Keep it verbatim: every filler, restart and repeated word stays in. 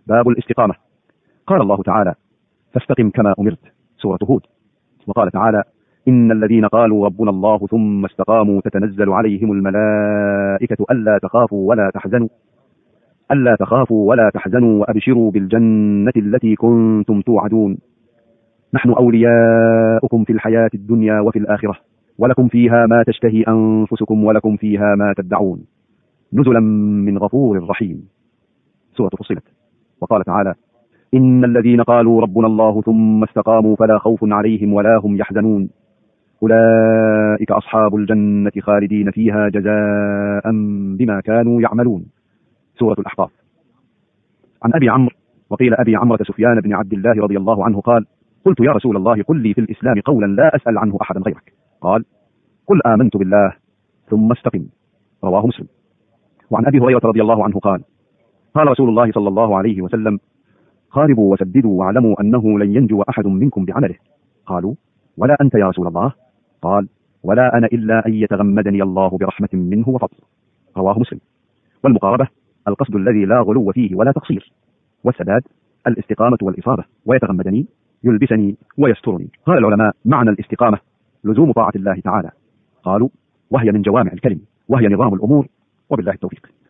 باب الاستقامة. قال الله تعالى: فاستقم كما أمرت، سورة هود. وقال تعالى: إن الذين قالوا ربنا الله ثم استقاموا تتنزل عليهم الملائكة ألا تخافوا ولا تحزنوا ألا تخافوا ولا تحزنوا وأبشروا بالجنة التي كنتم توعدون، نحن أولياؤكم في الحياة الدنيا وفي الآخرة، ولكم فيها ما تشتهي أنفسكم ولكم فيها ما تدعون، نزلا من غفور رحيم، سورة فصلت. وقال تعالى: إن الذين قالوا ربنا الله ثم استقاموا فلا خوف عليهم ولا هم يحزنون، أولئك أصحاب الجنة خالدين فيها جزاء بما كانوا يعملون، سورة الأحقاف. عن أبي عمرو، وقيل أبي عمرة سفيان بن عبد الله رضي الله عنه قال: قلت يا رسول الله قل لي في الإسلام قولا لا أسأل عنه أحدا غيرك. قال: قل آمنت بالله ثم استقم، رواه مسلم. وعن أبي هريرة رضي الله عنه قال: قال رسول الله صلى الله عليه وسلم: خاربوا وسددوا واعلموا أنه لن ينجو أحد منكم بعمله. قالوا: ولا أنت يا رسول الله؟ قال: ولا أنا إلا أن يتغمدني الله برحمة منه وفضل، رواه مسلم. والمقاربة القصد الذي لا غلو فيه ولا تقصير، والسداد الاستقامة والإصابة، ويتغمدني يلبسني ويسترني. قال العلماء: معنى الاستقامة لزوم طاعة الله تعالى. قالوا: وهي من جوامع الكلم، وهي نظام الأمور، وبالله التوفيق.